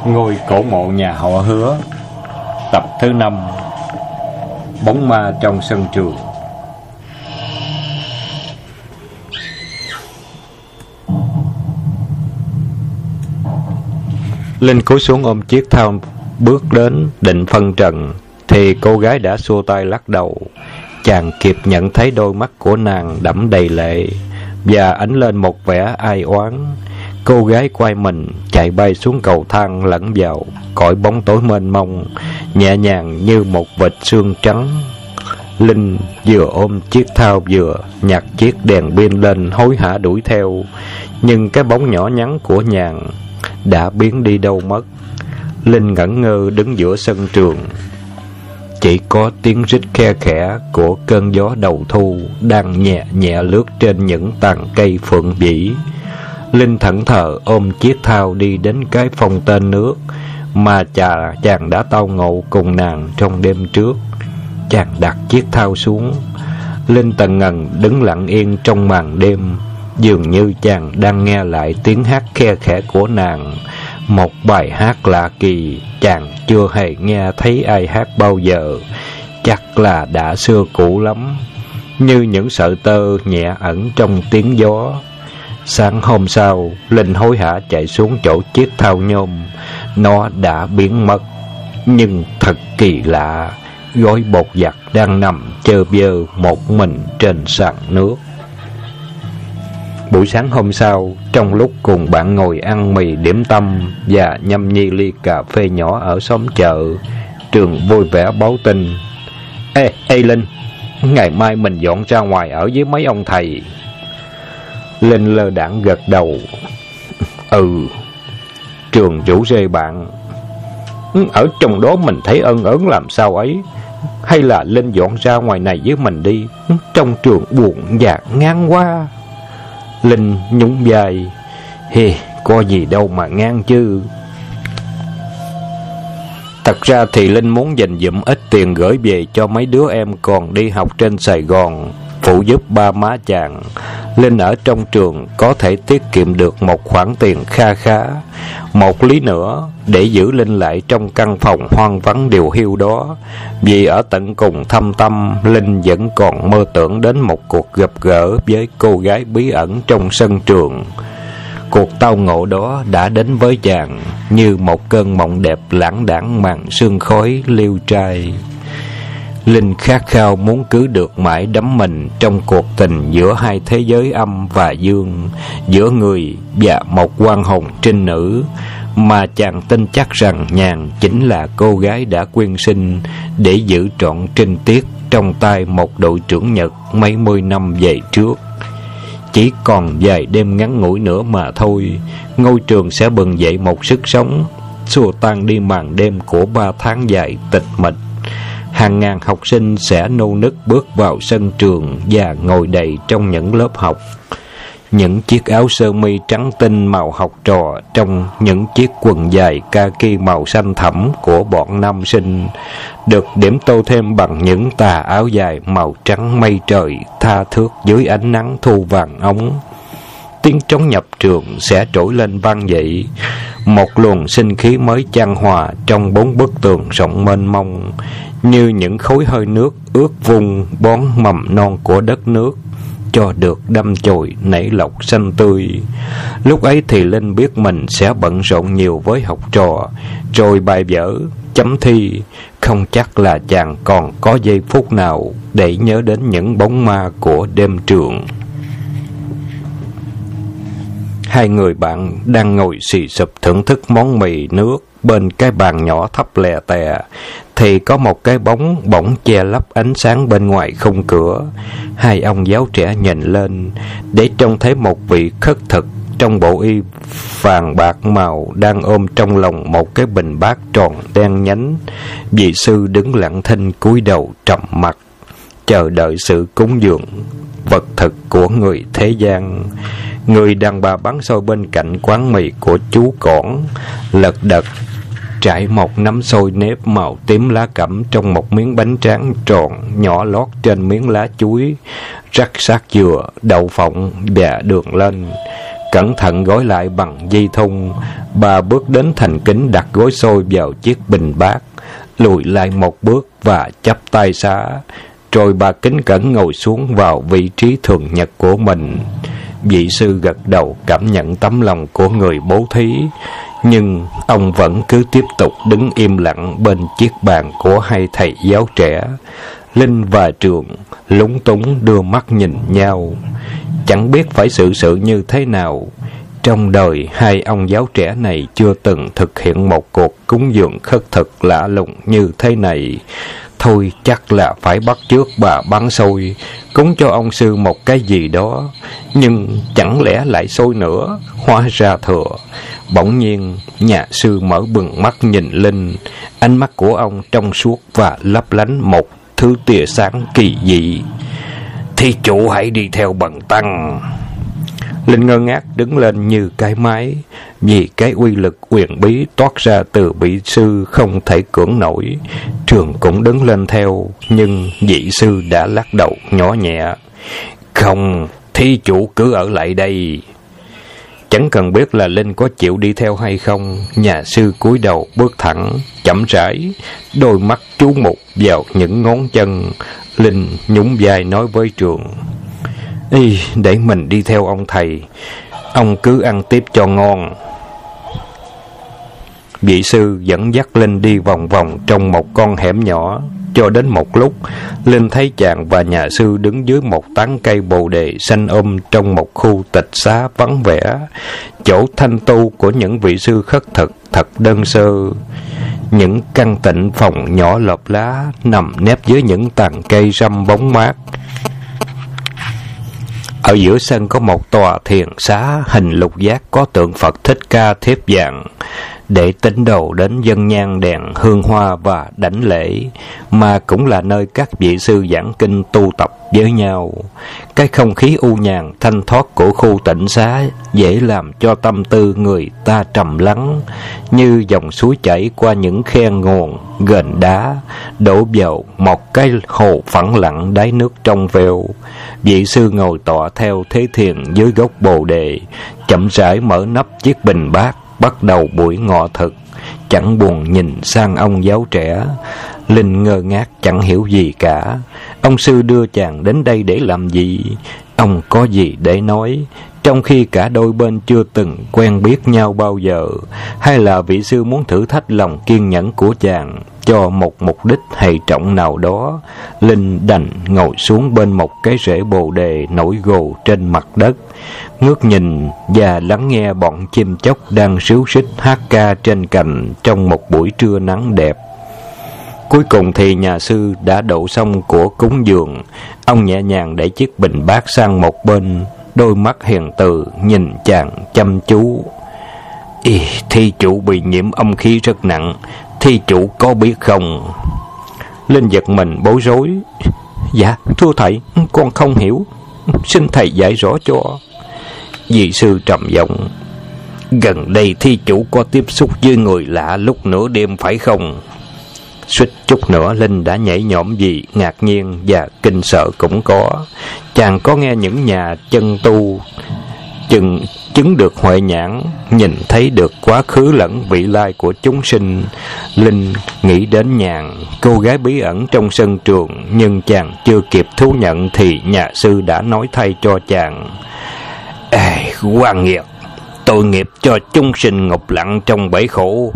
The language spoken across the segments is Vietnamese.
Ngôi cổ mộ nhà họ Hứa, tập thứ 5. Bóng ma trong sân trường. Linh cúi xuống ôm chiếc thao bước đến định phân trần, thì cô gái đã xua tay lắc đầu. Chàng kịp nhận thấy đôi mắt của nàng đẫm đầy lệ và ánh lên một vẻ ai oán. Cô gái quay mình chạy bay xuống cầu thang, lẫn vào cõi bóng tối mênh mông, nhẹ nhàng như một vệt sương trắng. Linh vừa ôm chiếc thao vừa nhặt chiếc đèn pin lên, hối hả đuổi theo. Nhưng cái bóng nhỏ nhắn của nàng đã biến đi đâu mất. Linh ngẩn ngơ đứng giữa sân trường. Chỉ có tiếng rít khe khẽ của cơn gió đầu thu đang nhẹ nhẹ lướt trên những tàn cây phượng vĩ. Linh thẫn thờ ôm chiếc thao đi đến cái phong tên nước mà chàng đã tao ngộ cùng nàng trong đêm trước. Chàng đặt chiếc thao xuống. Linh tần ngần đứng lặng yên trong màn đêm, dường như chàng đang nghe lại tiếng hát khe khẽ của nàng, một bài hát lạ kỳ chàng chưa hề nghe thấy ai hát bao giờ, chắc là đã xưa cũ lắm, như những sợi tơ nhẹ ẩn trong tiếng gió. Sáng hôm sau, Linh hối hả chạy xuống chỗ chiếc thao nhôm. Nó đã biến mất, nhưng thật kỳ lạ, gói bột giặt đang nằm chơ vơ một mình trên sàn nước. Buổi sáng hôm sau, trong lúc cùng bạn ngồi ăn mì điểm tâm và nhâm nhi ly cà phê nhỏ ở xóm chợ, Trường vui vẻ báo tin: Ê Linh, ngày mai mình dọn ra ngoài ở với mấy ông thầy. Linh lơ đãng gật đầu. Trường rủ rê bạn: ở trong đó mình thấy ân ớn làm sao ấy, hay là Linh dọn ra ngoài này với mình đi, trong trường buồn và ngán quá. Linh nhún vai: có gì đâu mà ngán chứ. Thật ra thì Linh muốn dành dụm ít tiền gửi về cho mấy đứa em còn đi học trên Sài Gòn, phụ giúp ba má chàng. Linh ở trong trường có thể tiết kiệm được một khoản tiền kha khá. Một lý nữa để giữ Linh lại trong căn phòng hoang vắng điều hiu đó, vì ở tận cùng thâm tâm, Linh vẫn còn mơ tưởng đến một cuộc gặp gỡ với cô gái bí ẩn trong sân trường. Cuộc tao ngộ đó đã đến với chàng như một cơn mộng đẹp lãng đãng màn sương khói liêu trai. Linh khát khao muốn cứ được mãi đắm mình trong cuộc tình giữa hai thế giới âm và dương, giữa người và một oan hồn trinh nữ, mà chàng tin chắc rằng nàng chính là cô gái đã quyên sinh để giữ trọn trinh tiết trong tay một đội trưởng Nhật mấy mươi năm về trước. Chỉ còn vài đêm ngắn ngủi nữa mà thôi, ngôi trường sẽ bừng dậy một sức sống, xua tan đi màn đêm của 3 tháng dài tịch mịch. Hàng ngàn học sinh sẽ nô nức bước vào sân trường và ngồi đầy trong những lớp học. Những chiếc áo sơ mi trắng tinh màu học trò trong những chiếc quần dài kaki màu xanh thẫm của bọn nam sinh được điểm tô thêm bằng những tà áo dài màu trắng mây trời tha thước dưới ánh nắng thu vàng ống. Tiếng trống nhập trường sẽ trỗi lên vang dậy, một luồng sinh khí mới chan hòa trong 4 bức tường rộng mênh mông, như những khối hơi nước ướt vung bón mầm non của đất nước cho được đâm chồi nảy lộc xanh tươi. Lúc ấy thì Linh biết mình sẽ bận rộn nhiều với học trò, rồi bài vở, chấm thi, không chắc là chàng còn có giây phút nào để nhớ đến những bóng ma của đêm trường. Hai người bạn đang ngồi xì xụp thưởng thức món mì nước bên cái bàn nhỏ thấp lè tè, thì có một cái bóng bỗng che lấp ánh sáng bên ngoài khung cửa. Hai ông giáo trẻ nhìn lên để trông thấy một vị khất thực trong bộ y vàng bạc màu đang ôm trong lòng một cái bình bát tròn đen nhánh. Vị sư đứng lặng thinh cúi đầu trầm mặc, chờ đợi sự cúng dường vật thực của người thế gian. Người đàn bà bán xôi bên cạnh quán mì của chú Cỏn lật đật trải một nắm xôi nếp màu tím lá cẩm trong một miếng bánh tráng tròn nhỏ lót trên miếng lá chuối, rắc sát dừa, đậu phộng và đường lên, cẩn thận gói lại bằng dây thun, Bà bước đến thành kính đặt gói xôi vào chiếc bình bát, lùi lại một bước và chắp tay xá. Rồi bà kính cẩn ngồi xuống vào vị trí thường nhật của mình. Vị sư gật đầu cảm nhận tấm lòng của người bố thí, nhưng ông vẫn cứ tiếp tục đứng im lặng bên chiếc bàn của hai thầy giáo trẻ. Linh và Trường lúng túng đưa mắt nhìn nhau, chẳng biết phải xử sự như thế nào. Trong đời hai ông giáo trẻ này chưa từng thực hiện một cuộc cúng dường khất thực lạ lùng như thế này. Thôi chắc là phải bắt chước bà bán xôi, cúng cho ông sư một cái gì đó. Nhưng chẳng lẽ lại xôi nữa, hóa ra thừa. Bỗng nhiên nhà sư mở bừng mắt nhìn Linh. Ánh mắt của ông trong suốt và lấp lánh một thứ tia sáng kỳ dị. Thí chủ hãy đi theo bần tăng. Linh ngơ ngác đứng lên như cái máy, vì cái uy lực quyền bí toát ra từ vị sư không thể cưỡng nổi. Trường cũng đứng lên theo, nhưng vị sư đã lắc đầu nhỏ nhẹ. Không, thí chủ cứ ở lại đây. Chẳng cần biết là Linh có chịu đi theo hay không, nhà sư cúi đầu bước thẳng, chậm rãi, đôi mắt chú mục vào những ngón chân. Linh nhún vai nói với Trường: để mình đi theo ông thầy, ông cứ ăn tiếp cho ngon. Vị sư dẫn dắt Linh đi vòng vòng trong một con hẻm nhỏ. Cho đến một lúc, Linh thấy chàng và nhà sư đứng dưới một tán cây bồ đề xanh trong một khu tịch xá vắng vẻ. Chỗ thanh tu của những vị sư khất thực thật đơn sơ. Những căn tịnh phòng nhỏ lợp lá nằm nép dưới những tàn cây râm bóng mát. Ở giữa sân có một tòa thiền xá hình lục giác có tượng Phật Thích Ca thiếp vàng, để tín đồ đến dâng nhang đèn hương hoa và đảnh lễ, mà cũng là nơi các vị sư giảng kinh tu tập với nhau. Cái không khí u nhàn thanh thoát của khu tịnh xá dễ làm cho tâm tư người ta trầm lắng, như dòng suối chảy qua những khe nguồn ghềnh đá, đổ vào một cái hồ phẳng lặng đáy nước trong veo. Vị sư ngồi tọa theo thế thiền dưới gốc bồ đề, chậm rãi mở nắp chiếc bình bát, bắt đầu buổi ngọ thực, chẳng buồn nhìn sang ông giáo trẻ. Linh ngơ ngác chẳng hiểu gì cả. Ông sư đưa chàng đến đây để làm gì? Ông có gì để nói, trong khi cả đôi bên chưa từng quen biết nhau bao giờ? Hay là vị sư muốn thử thách lòng kiên nhẫn của chàng cho một mục đích hệ trọng nào đó? Linh đành ngồi xuống bên một cái rễ bồ đề nổi gồ trên mặt đất, ngước nhìn và lắng nghe bọn chim chóc đang ríu rít hát ca trên cành trong một buổi trưa nắng đẹp. Cuối cùng thì nhà sư đã đổ xong của cúng dường. Ông nhẹ nhàng đẩy chiếc bình bát sang một bên, đôi mắt hiền từ nhìn chàng chăm chú. Thi chủ bị nhiễm âm khí rất nặng, thi chủ có biết không? Linh giật mình bối rối. Dạ thưa thầy, con không hiểu, xin thầy giải rõ cho. Vị sư trầm giọng: gần đây thi chủ có tiếp xúc với người lạ lúc nửa đêm phải không? Suýt chút nữa Linh đã nhảy nhõm vì ngạc nhiên và kinh sợ cũng có. Chàng có nghe những nhà chân tu chứng được huệ nhãn, nhìn thấy được quá khứ lẫn vị lai của chúng sinh. Linh nghĩ đến Nhàn, cô gái bí ẩn trong sân trường, nhưng chàng chưa kịp thú nhận thì nhà sư đã nói thay cho chàng: oan nghiệt, tội nghiệp cho chúng sinh ngục lặng trong bể khổ.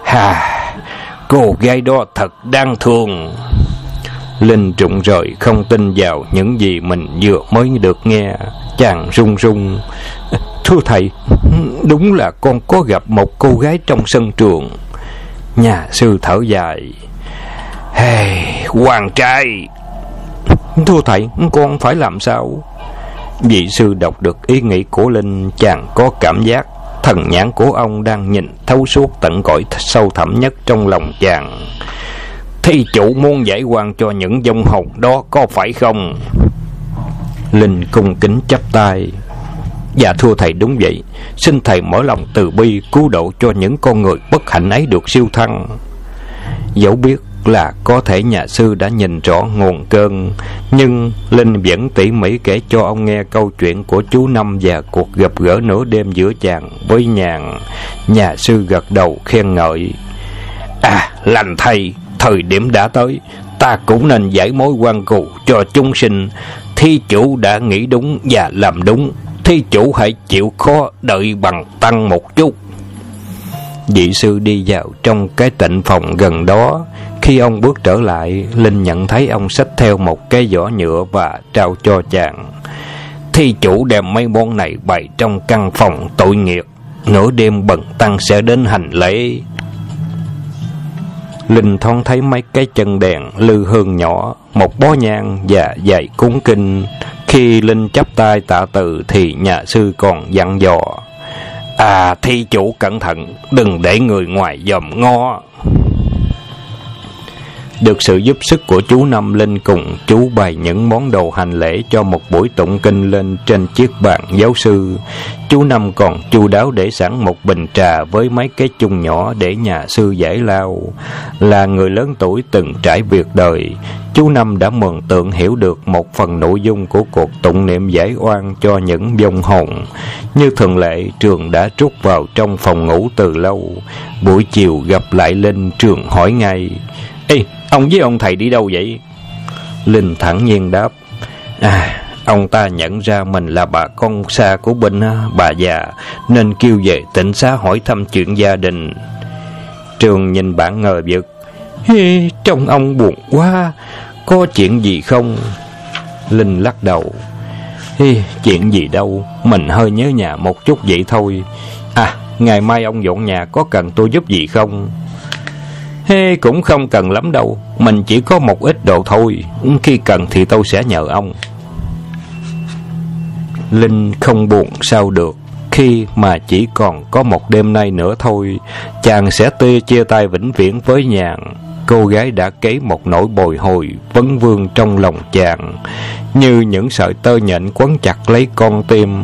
Cô gái đó thật đáng thương. Linh rụng rời không tin vào những gì mình vừa mới được nghe. Chàng run run: thưa thầy, đúng là con có gặp một cô gái trong sân trường. Nhà sư thở dài: Hoàng trai. Thưa thầy, con phải làm sao? Vị sư đọc được ý nghĩ của Linh. Chàng có cảm giác thần nhãn của ông đang nhìn thấu suốt tận cõi sâu thẳm nhất trong lòng chàng. Thi chủ muốn giải oan cho những vong hồn đó có phải không? Linh cung kính chắp tay: dạ thưa thầy, đúng vậy. Xin thầy mở lòng từ bi cứu độ cho những con người bất hạnh ấy được siêu thăng. Dẫu biết là có thể nhà sư đã nhìn rõ nguồn cơn, nhưng Linh vẫn tỉ mỉ kể cho ông nghe câu chuyện của chú Năm và cuộc gặp gỡ nửa đêm giữa chàng với Nhàn. Nhà sư gật đầu khen ngợi. Lành thay, thời điểm đã tới, ta cũng nên giải mối quan cù cho chúng sinh. Thí chủ đã nghĩ đúng và làm đúng, thí chủ hãy chịu khó đợi bằng tăng một chút. Vị sư đi vào trong cái tịnh phòng gần đó. Khi ông bước trở lại, Linh nhận thấy ông xách theo một cái giỏ nhựa và trao cho chàng. Thí chủ đem mấy món này bày trong căn phòng tội nghiệp, nửa đêm bần tăng sẽ đến hành lễ. Linh thoáng thấy mấy cái chân đèn lư hương nhỏ, một bó nhang và vài cuốn kinh. Khi Linh chắp tay tạ từ thì nhà sư còn dặn dò. Thí chủ cẩn thận, đừng để người ngoài dòm ngó. Được sự giúp sức của chú Năm, Linh cùng chú bày những món đồ hành lễ cho một buổi tụng kinh lên trên chiếc bàn giáo sư. Chú Năm còn chu đáo để sẵn một bình trà với mấy cái chung nhỏ để nhà sư giải lao. Là người lớn tuổi từng trải việc đời, chú Năm đã mường tượng hiểu được một phần nội dung của cuộc tụng niệm giải oan cho những vong hồn. Như thường lệ, Trường đã trút vào trong phòng ngủ từ lâu. Buổi chiều gặp lại Linh, Trường hỏi ngay. Ông với ông thầy đi đâu vậy? Linh thản nhiên đáp. Ông ta nhận ra mình là bà con xa của bên bà già, nên kêu về tỉnh xá hỏi thăm chuyện gia đình. Trường nhìn bạn ngờ vực. Trông ông buồn quá, có chuyện gì không? Linh lắc đầu. Chuyện gì đâu, mình hơi nhớ nhà một chút vậy thôi. Ngày mai ông dọn nhà, có cần tôi giúp gì không? Cũng không cần lắm đâu, mình chỉ có một ít đồ thôi, khi cần thì tôi sẽ nhờ ông. Linh không buồn sao được, khi mà chỉ còn có một đêm nay nữa thôi, chàng sẽ chia tay vĩnh viễn với Nhàn. Cô gái đã kấy một nỗi bồi hồi vấn vương trong lòng chàng, như những sợi tơ nhện quấn chặt lấy con tim.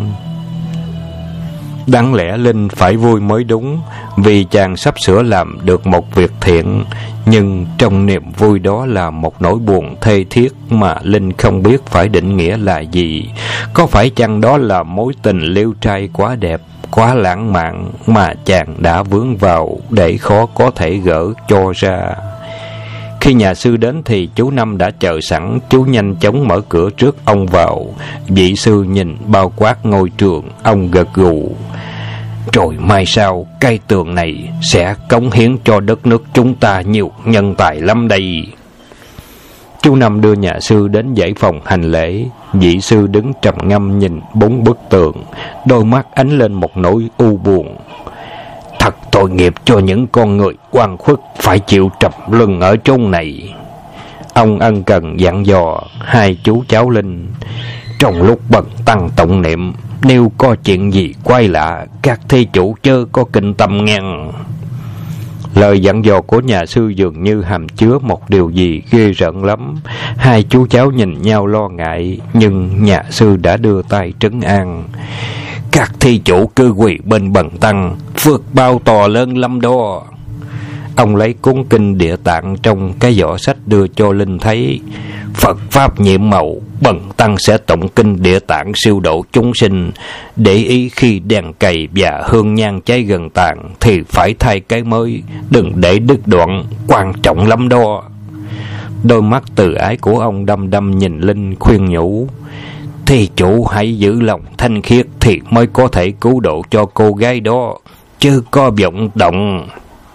Đáng lẽ Linh phải vui mới đúng, vì chàng sắp sửa làm được một việc thiện. Nhưng trong niềm vui đó là một nỗi buồn thê thiết mà Linh không biết phải định nghĩa là gì. Có phải chăng đó là mối tình liêu trai quá đẹp, quá lãng mạn mà chàng đã vướng vào để khó có thể gỡ cho ra? Khi nhà sư đến thì chú Năm đã chờ sẵn. Chú nhanh chóng mở cửa trước ông vào. Vị sư nhìn bao quát ngôi trường, ông gật gù. Rồi mai sau, cây tường này sẽ cống hiến cho đất nước chúng ta nhiều nhân tài lắm đây. Chú Năm đưa nhà sư đến dãy phòng hành lễ. Vị sư đứng trầm ngâm nhìn bốn bức tường, đôi mắt ánh lên một nỗi u buồn. Thật tội nghiệp cho những con người oan khuất phải chịu trầm luân ở chốn này. Ông ân cần dặn dò hai chú cháu Linh. Trong lúc bần tăng tụng niệm, nếu có chuyện gì quay lạ, các thí chủ chớ có kinh tâm ngăn. Lời dặn dò của nhà sư dường như hàm chứa một điều gì ghê rợn lắm. Hai chú cháu nhìn nhau lo ngại, nhưng nhà sư đã đưa tay trấn an. Các thí chủ cứ quỳ bên bần tăng, phước bao to lớn lắm đó. Ông lấy cuốn kinh Địa Tạng trong cái giỏ sách đưa cho Linh thấy. Phật pháp nhiệm màu, bần tăng sẽ tụng kinh Địa Tạng siêu độ chúng sinh. Để ý khi đèn cầy và hương nhang cháy gần tàn thì phải thay cái mới, đừng để đứt đoạn, quan trọng lắm đó. Đôi mắt từ ái của ông đăm đăm nhìn Linh, khuyên nhủ. Thí chủ hãy giữ lòng thanh khiết thì mới có thể cứu độ cho cô gái đó, chứ có vọng động.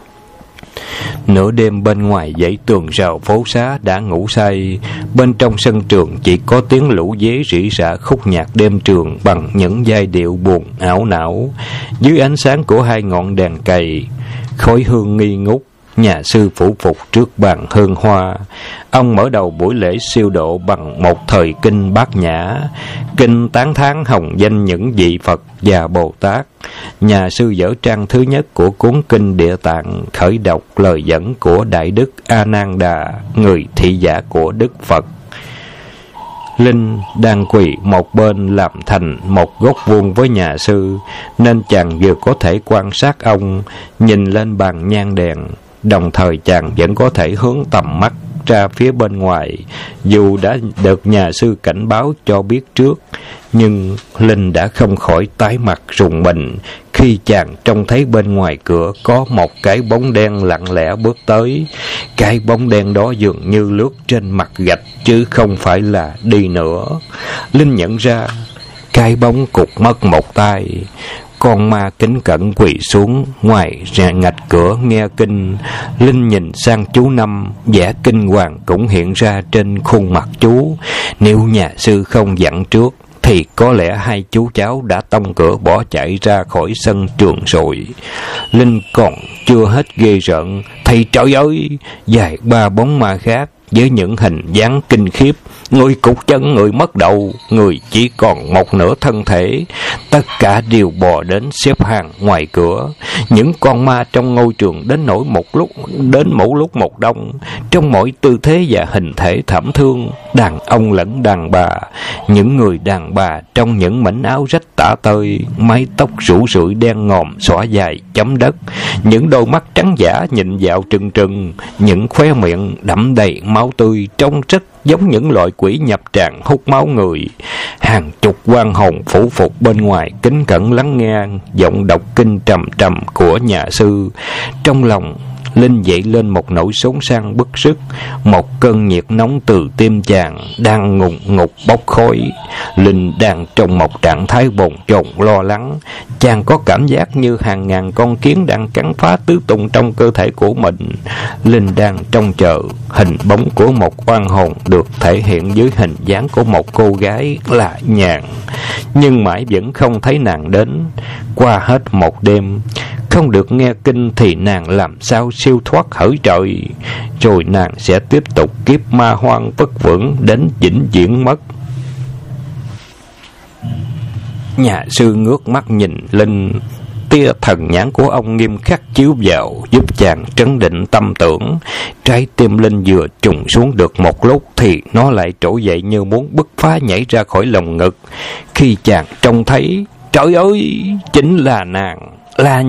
Nửa đêm bên ngoài dãy tường rào phố xá đã ngủ say. Bên trong sân trường chỉ có tiếng lũ dế rỉ rả khúc nhạc đêm trường bằng những giai điệu buồn ảo não. Dưới ánh sáng của hai ngọn đèn cầy, khói hương nghi ngút, nhà sư phủ phục trước bàn hương hoa. Ông mở đầu buổi lễ siêu độ bằng một thời kinh Bát Nhã, kinh tán thán hồng danh những vị Phật và Bồ Tát. Nhà sư dở trang thứ nhất của cuốn kinh Địa Tạng, khởi đọc lời dẫn của Đại Đức A Nan Đà, người thị giả của Đức Phật. Linh đang quỳ một bên làm thành một góc vuông với nhà sư, nên chàng vừa có thể quan sát ông. Nhìn lên bàn nhang đèn, đồng thời chàng vẫn có thể hướng tầm mắt ra phía bên ngoài. Dù đã được nhà sư cảnh báo cho biết trước, nhưng Linh đã không khỏi tái mặt rùng mình khi chàng trông thấy bên ngoài cửa có một cái bóng đen lặng lẽ bước tới. Cái bóng đen đó dường như lướt trên mặt gạch chứ không phải là đi nữa. Linh nhận ra cái bóng cụt mất một tay. Con ma kính cẩn quỳ xuống ngoài ngạch cửa nghe kinh. Linh nhìn sang chú Năm, vẻ kinh hoàng cũng hiện ra trên khuôn mặt chú. Nếu nhà sư không dặn trước thì có lẽ hai chú cháu đã tông cửa bỏ chạy ra khỏi sân trường rồi. Linh còn chưa hết ghê rợn thì trời ơi, vài ba bóng ma khác với những hình dáng kinh khiếp, người cụt chân, người mất đầu, người chỉ còn một nửa thân thể, tất cả đều bò đến xếp hàng ngoài cửa. Những con ma trong ngôi trường đến mỗi lúc một đông, trong mỗi tư thế và hình thể thảm thương, đàn ông lẫn đàn bà. Những người đàn bà trong những mảnh áo rách tả tơi, mái tóc rủ rượi đen ngòm xõa dài chấm đất, những đôi mắt trắng dã nhìn vào trừng trừng, những khóe miệng đẫm đầy máu tươi, trông rất giống những loại quỷ nhập tràng hút máu người. Hàng chục oan hồn phủ phục bên ngoài kính cẩn lắng nghe giọng đọc kinh trầm trầm của nhà sư. Trong lòng Linh dậy lên một nỗi xốn sang bức rứt. Một cơn nhiệt nóng từ tim chàng đang ngùn ngụt bốc khói. Linh đang trong một trạng thái bồn chồn lo lắng. Chàng có cảm giác như hàng ngàn con kiến đang cắn phá tứ tung trong cơ thể của mình. Linh đang trông chờ hình bóng của một oan hồn được thể hiện dưới hình dáng của một cô gái là Nhàn, nhưng mãi vẫn không thấy nàng đến. Qua hết một đêm không được nghe kinh thì nàng làm sao siêu thoát hỡi trời, rồi nàng sẽ tiếp tục kiếp ma hoang vất vưởng đến vĩnh viễn mất. Nhà sư ngước mắt nhìn Linh, tia thần nhãn của ông nghiêm khắc chiếu vào, giúp chàng trấn định tâm tưởng. Trái tim Linh vừa trùng xuống được một lúc thì nó lại trỗi dậy như muốn bứt phá nhảy ra khỏi lồng ngực, khi chàng trông thấy, trời ơi, chính là nàng, là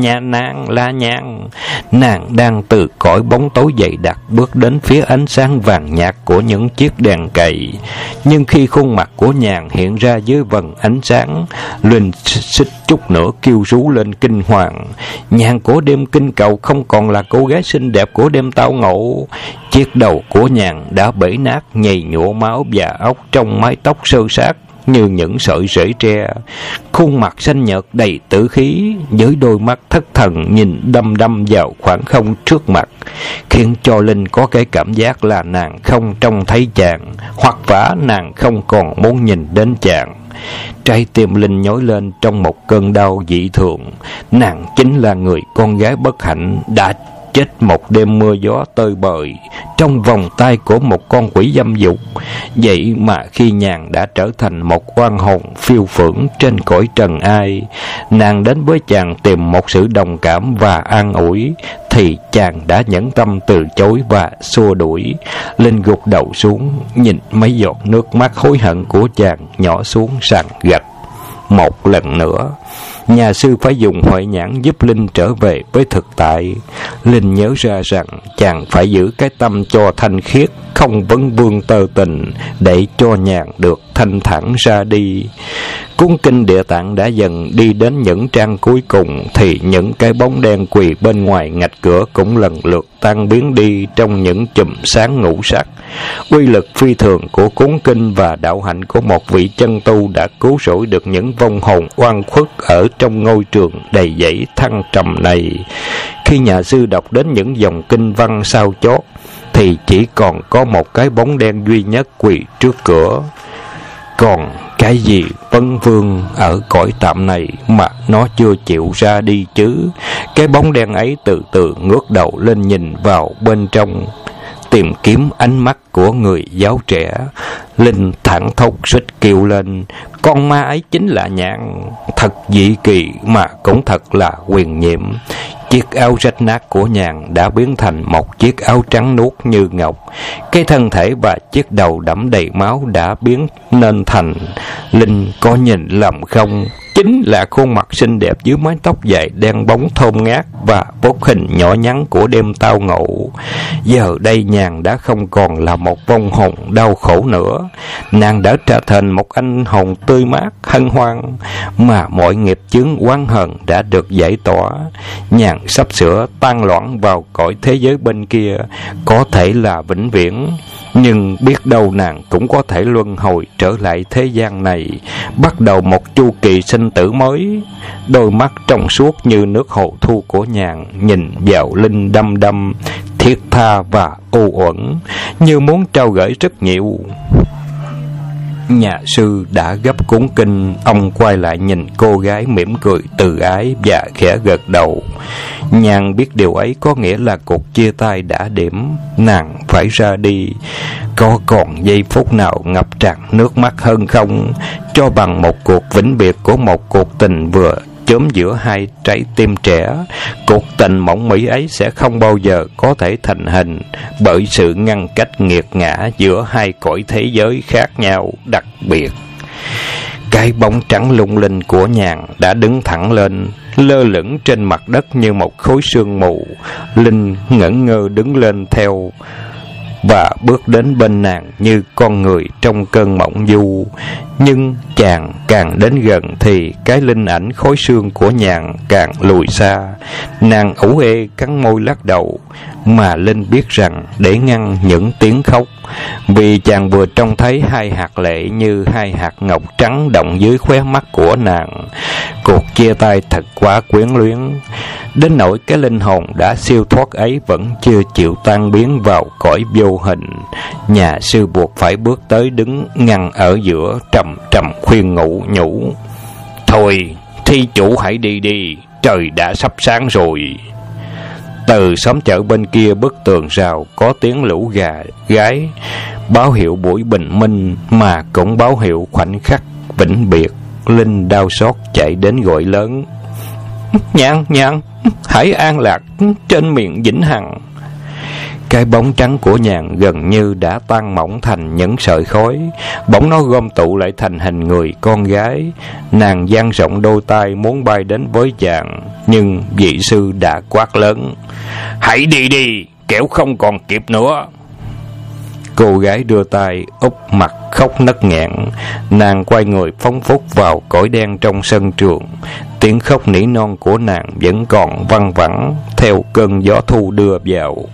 Nhàn. Nàng đang từ cõi bóng tối dày đặc bước đến phía ánh sáng vàng nhạt của những chiếc đèn cầy. Nhưng khi khuôn mặt của Nhàn hiện ra dưới vầng ánh sáng, Linh xích chút nữa kêu rú lên kinh hoàng. Nhàn của đêm kinh cầu không còn là cô gái xinh đẹp của đêm tao ngộ. Chiếc đầu của Nhàn đã bể nát, nhầy nhụa máu và óc trong mái tóc sơ sát như những sợi rễ tre. Khuôn mặt xanh nhợt đầy tử khí, với đôi mắt thất thần nhìn đăm đăm vào khoảng không trước mặt, khiến cho Linh có cái cảm giác là nàng không trông thấy chàng, hoặc vả nàng không còn muốn nhìn đến chàng. Trái tim Linh nhói lên trong một cơn đau dị thường. Nàng chính là người con gái bất hạnh đã chết một đêm mưa gió tơi bời trong vòng tay của một con quỷ dâm dục. Vậy mà khi Nhàn đã trở thành một oan hồn phiêu phưởng trên cõi trần ai, nàng đến với chàng tìm một sự đồng cảm và an ủi, thì chàng đã nhẫn tâm từ chối và xua đuổi. Linh gục đầu xuống, nhìn mấy giọt nước mắt hối hận của chàng nhỏ xuống sàn gạch. Một lần nữa, nhà sư phải dùng huệ nhãn giúp Linh trở về với thực tại. Linh nhớ ra rằng chàng phải giữ cái tâm cho thanh khiết, không vấn vương tơ tình, để cho Nhàn được thanh thản ra đi. Cuốn kinh Địa Tạng đã dần đi đến những trang cuối cùng, thì những cái bóng đen quỳ bên ngoài ngạch cửa cũng lần lượt tan biến đi trong những chùm sáng ngũ sắc. Uy lực phi thường của cuốn kinh và đạo hạnh của một vị chân tu đã cứu rỗi được những vong hồn oan khuất ở trong ngôi trường đầy dẫy thăng trầm này. Khi nhà sư đọc đến những dòng kinh văn sau chót, thì chỉ còn có một cái bóng đen duy nhất quỳ trước cửa. Còn cái gì vấn vương ở cõi tạm này mà nó chưa chịu ra đi chứ? Cái bóng đen ấy từ từ ngước đầu lên nhìn vào bên trong, tìm kiếm ánh mắt của người giáo trẻ. Linh thẳng thốt suýt kêu lên, con ma ấy chính là Nhàn. Thật dị kỳ mà cũng thật là huyền nhiệm. Chiếc áo rách nát của Nhàn đã biến thành một chiếc áo trắng nuốt như ngọc. Cái thân thể và chiếc đầu đẫm đầy máu đã biến nên thành. Linh có nhìn lầm không? chính là khuôn mặt xinh đẹp dưới mái tóc dài đen bóng thơm ngát và bốt hình nhỏ nhắn của đêm tao ngộ. Giờ đây Nhàn đã không còn là một vong hồn đau khổ nữa, nàng đã trở thành một anh hồn tươi mát hân hoan, mà mọi nghiệp chướng oán hận đã được giải tỏa. Nhàn sắp sửa tan loãng vào cõi thế giới bên kia, có thể là vĩnh viễn, nhưng biết đâu nàng cũng có thể luân hồi trở lại thế gian này, bắt đầu một chu kỳ sinh tử mới. Đôi mắt trong suốt như nước hồ thu của Nhàn nhìn vào Linh đăm đăm, thiết tha và u uẩn, như muốn trao gửi rất nhiều. Nhà sư đã gấp cuốn kinh, ông quay lại nhìn cô gái mỉm cười từ ái và khẽ gật đầu. Nhàn biết điều ấy có nghĩa là cuộc chia tay đã điểm, nàng phải ra đi. Có còn giây phút nào ngập tràn nước mắt hơn không? Cho bằng một cuộc vĩnh biệt của một cuộc tình vừa chớm giữa hai trái tim trẻ. Cuộc tình mỏng mỉ ấy sẽ không bao giờ có thể thành hình, bởi sự ngăn cách nghiệt ngã giữa hai cõi thế giới khác nhau đặc biệt. Cái bóng trắng lung linh của Nhàn đã đứng thẳng lên, lơ lửng trên mặt đất như một khối sương mù. Linh ngẩn ngơ đứng lên theo và bước đến bên nàng như con người trong cơn mộng du. Nhưng chàng càng đến gần thì cái linh ảnh khối xương của Nhàn càng lùi xa. Nàng ủ ê cắn môi lắc đầu, mà Linh biết rằng để ngăn những tiếng khóc, vì chàng vừa trông thấy hai hạt lệ như hai hạt ngọc trắng động dưới khóe mắt của nàng. Cuộc chia tay thật quá quyến luyến, đến nỗi cái linh hồn đã siêu thoát ấy vẫn chưa chịu tan biến vào cõi vô hình. Nhà sư buộc phải bước tới đứng ngăn ở giữa, trầm trầm khuyên nhủ: "Thôi, thi chủ hãy đi đi, trời đã sắp sáng rồi." Từ xóm chợ bên kia bức tường rào có tiếng lũ gà gáy, báo hiệu buổi bình minh, mà cũng báo hiệu khoảnh khắc vĩnh biệt. Linh đau xót chạy đến gọi lớn: Nhàn, hãy an lạc trên miền vĩnh hằng." Cái bóng trắng của Nhàn gần như đã tan mỏng thành những sợi khói, bỗng nó gom tụ lại thành hình người con gái. Nàng dang rộng đôi tay muốn bay đến với chàng, nhưng vị sư đã quát lớn: "Hãy đi đi, kẻo không còn kịp nữa." Cô gái đưa tay úp mặt khóc nấc nghẹn. Nàng quay người phóng phúc vào cõi đen trong sân trường. Tiếng khóc nỉ non của nàng vẫn còn văng vẳng theo cơn gió thu đưa vào.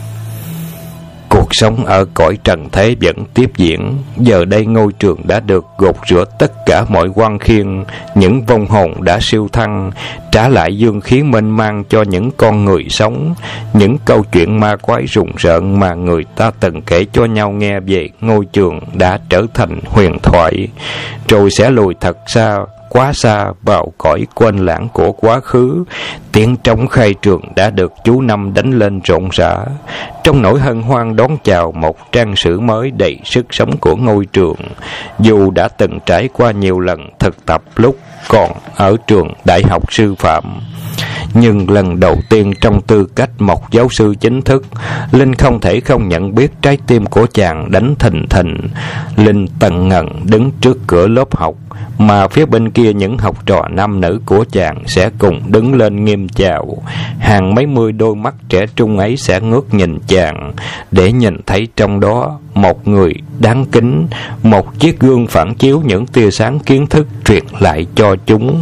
Cuộc sống ở cõi trần thế vẫn tiếp diễn. Giờ đây ngôi trường đã được gột rửa tất cả mọi oan khiên. Những vong hồn đã siêu thăng, trả lại dương khí mênh mang cho những con người sống. Những câu chuyện ma quái rùng rợn mà người ta từng kể cho nhau nghe về ngôi trường đã trở thành huyền thoại, rồi sẽ lùi thật xa, quá xa vào cõi quên lãng của quá khứ. Tiếng trống khai trường đã được chú năm đánh lên rộn rã, trong nỗi hân hoan đón chào một trang sử mới đầy sức sống của ngôi trường. Dù đã từng trải qua nhiều lần thực tập lúc còn ở trường đại học sư phạm, nhưng lần đầu tiên trong tư cách một giáo sư chính thức, Linh không thể không nhận biết trái tim của chàng đánh thình thình. Linh tần ngần đứng trước cửa lớp học, mà phía bên kia những học trò nam nữ của chàng sẽ cùng đứng lên nghiêm chào. Hàng mấy mươi đôi mắt trẻ trung ấy sẽ ngước nhìn chàng, để nhìn thấy trong đó một người đáng kính, một chiếc gương phản chiếu những tia sáng kiến thức truyền lại cho chúng.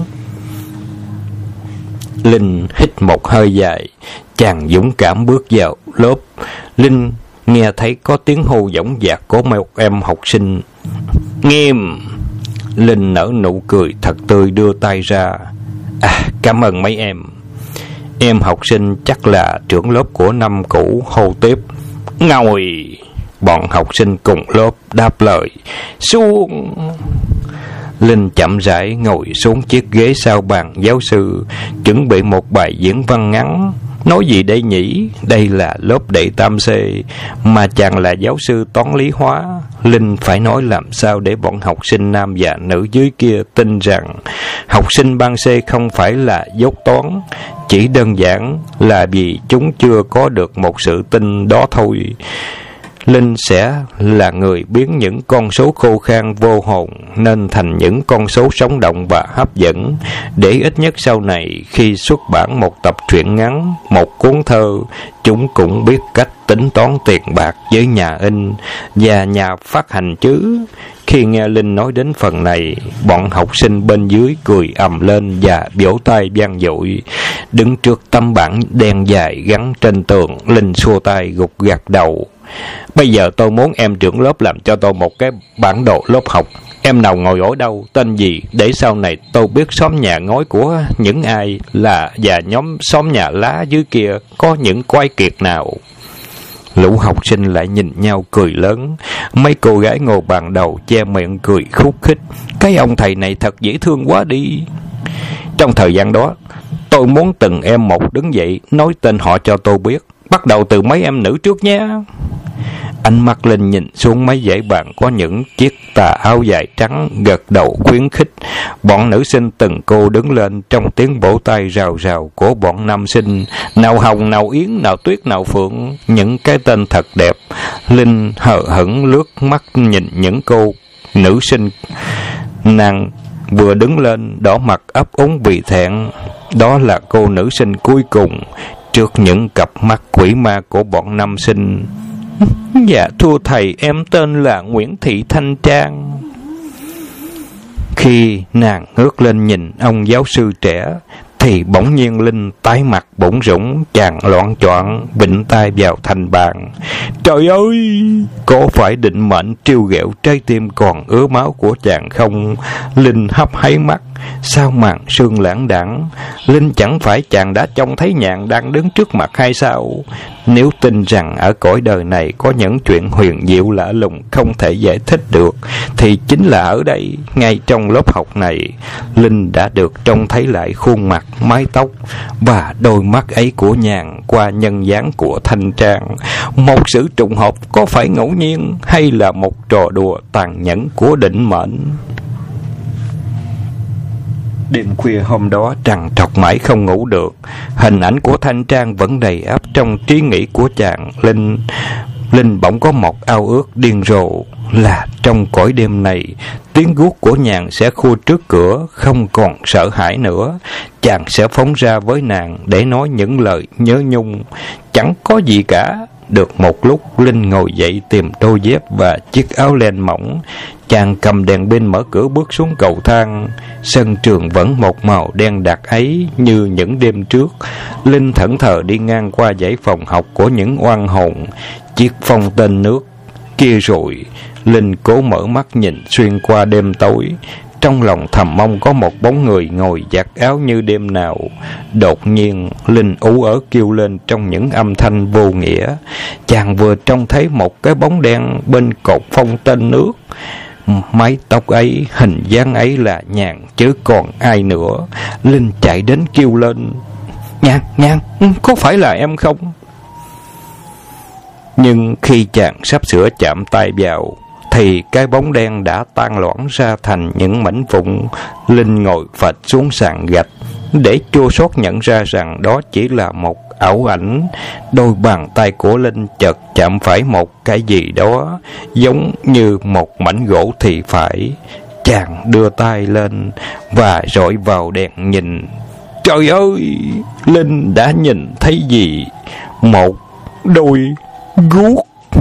Linh hít một hơi dài, chàng dũng cảm bước vào lớp. Linh nghe thấy có tiếng hô dõng dạc của một em học sinh: "Nghiêm!" Linh nở nụ cười thật tươi đưa tay ra: "Cảm ơn mấy em." Em học sinh chắc là trưởng lớp của năm cũ hô tiếp: "Ngồi!" Bọn học sinh cùng lớp đáp lời: "Xuống!" Linh chậm rãi ngồi xuống chiếc ghế sau bàn giáo sư, chuẩn bị một bài diễn văn ngắn. Nói gì đây nhỉ? Đây là lớp đệ tam C, mà chàng là giáo sư toán lý hóa. Linh phải nói làm sao để bọn học sinh nam và nữ dưới kia tin rằng học sinh ban C không phải là dốt toán, chỉ đơn giản là vì chúng chưa có được một sự tin đó thôi. Linh sẽ là người biến những con số khô khan vô hồn nên thành những con số sống động và hấp dẫn, để ít nhất sau này khi xuất bản một tập truyện ngắn, một cuốn thơ, chúng cũng biết cách tính toán tiền bạc với nhà in và nhà phát hành chứ. Khi nghe Linh nói đến phần này, bọn học sinh bên dưới cười ầm lên và vỗ tay vang dội. Đứng trước tấm bảng đen dài gắn trên tường, Linh xua tay gục gặt đầu. Bây giờ tôi muốn em trưởng lớp làm cho tôi một cái bản đồ lớp học. Em nào ngồi ở đâu, tên gì, để sau này tôi biết xóm nhà ngói của những ai là, và nhóm xóm nhà lá dưới kia có những quái kiệt nào. Lũ học sinh lại nhìn nhau cười lớn. Mấy cô gái ngồi bàn đầu che miệng cười khúc khích. Cái ông thầy này thật dễ thương quá đi. Trong thời gian đó, tôi muốn từng em một đứng dậy nói tên họ cho tôi biết. Bắt đầu từ mấy em nữ trước nhé. Ánh mắt Linh nhìn xuống mấy dãy bàn có những chiếc tà áo dài trắng, gật đầu khuyến khích. Bọn nữ sinh từng cô đứng lên trong tiếng vỗ tay rào rào của bọn nam sinh. Nào Hồng, nào Yến, nào Tuyết, nào Phượng, những cái tên thật đẹp. Linh hờ hững lướt mắt nhìn những cô nữ sinh. Nàng vừa đứng lên đỏ mặt ấp úng vì thẹn. Đó là cô nữ sinh cuối cùng trước những cặp mắt quỷ ma của bọn nam sinh. Dạ thưa thầy, em tên là Nguyễn Thị Thanh Trang. Khi nàng ngước lên nhìn ông giáo sư trẻ thì bỗng nhiên Linh tái mặt bủn rủn, chàng loạn choạng vịnh tay vào thành bàn. Trời ơi, có phải định mệnh trêu ghẹo trái tim còn ứa máu của chàng không? Linh hấp háy mắt, sao màn sương lãng đãng. Linh chẳng phải chàng đã trông thấy Nhàn đang đứng trước mặt hay sao? Nếu tin rằng ở cõi đời này có những chuyện huyền diệu lạ lùng không thể giải thích được, thì chính là ở đây, ngay trong lớp học này, Linh đã được trông thấy lại khuôn mặt, mái tóc và đôi mắt ấy của Nhàn qua nhân dáng của Thanh Trang. Một sự trùng hợp có phải ngẫu nhiên hay là một trò đùa tàn nhẫn của định mệnh? Đêm khuya hôm đó trằn trọc mãi không ngủ được. Hình ảnh của Thanh Trang vẫn đầy ắp trong trí nghĩ của chàng. Linh bỗng có một ao ước điên rồ là trong cõi đêm này, tiếng guốc của Nhàn sẽ khua trước cửa, không còn sợ hãi nữa. Chàng sẽ phóng ra với nàng để nói những lời nhớ nhung. Chẳng có gì cả. Được một lúc, Linh ngồi dậy tìm đôi dép và chiếc áo len mỏng. Chàng cầm đèn pin mở cửa bước xuống cầu thang. Sân trường vẫn một màu đen đặc ấy như những đêm trước. Linh thẫn thờ đi ngang qua dãy phòng học của những oan hồn, chiếc phong tên nước kia rồi. Linh cố mở mắt nhìn xuyên qua đêm tối. Trong lòng thầm mong có một bóng người ngồi giặt áo như đêm nào. Đột nhiên Linh ú ớ kêu lên trong những âm thanh vô nghĩa. Chàng vừa trông thấy một cái bóng đen bên cột phong tên nước. Mái tóc ấy, hình dáng ấy là Nhàn chứ còn ai nữa. Linh chạy đến kêu lên: Nhàn, có phải là em không? Nhưng khi chàng sắp sửa chạm tay vào thì cái bóng đen đã tan loãng ra thành những mảnh vụn. Linh ngồi phịch xuống sàn gạch để chua xót nhận ra rằng đó chỉ là một ảo ảnh. Đôi bàn tay của Linh chợt chạm phải một cái gì đó giống như một mảnh gỗ thì phải. Chàng đưa tay lên và rọi vào đèn nhìn. Trời ơi, Linh đã nhìn thấy gì? Một đôi guốc.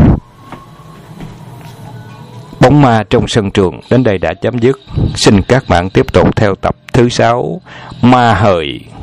Bóng ma trong sân trường đến đây đã chấm dứt. Xin các bạn tiếp tục theo tập thứ 6 Ma Hời.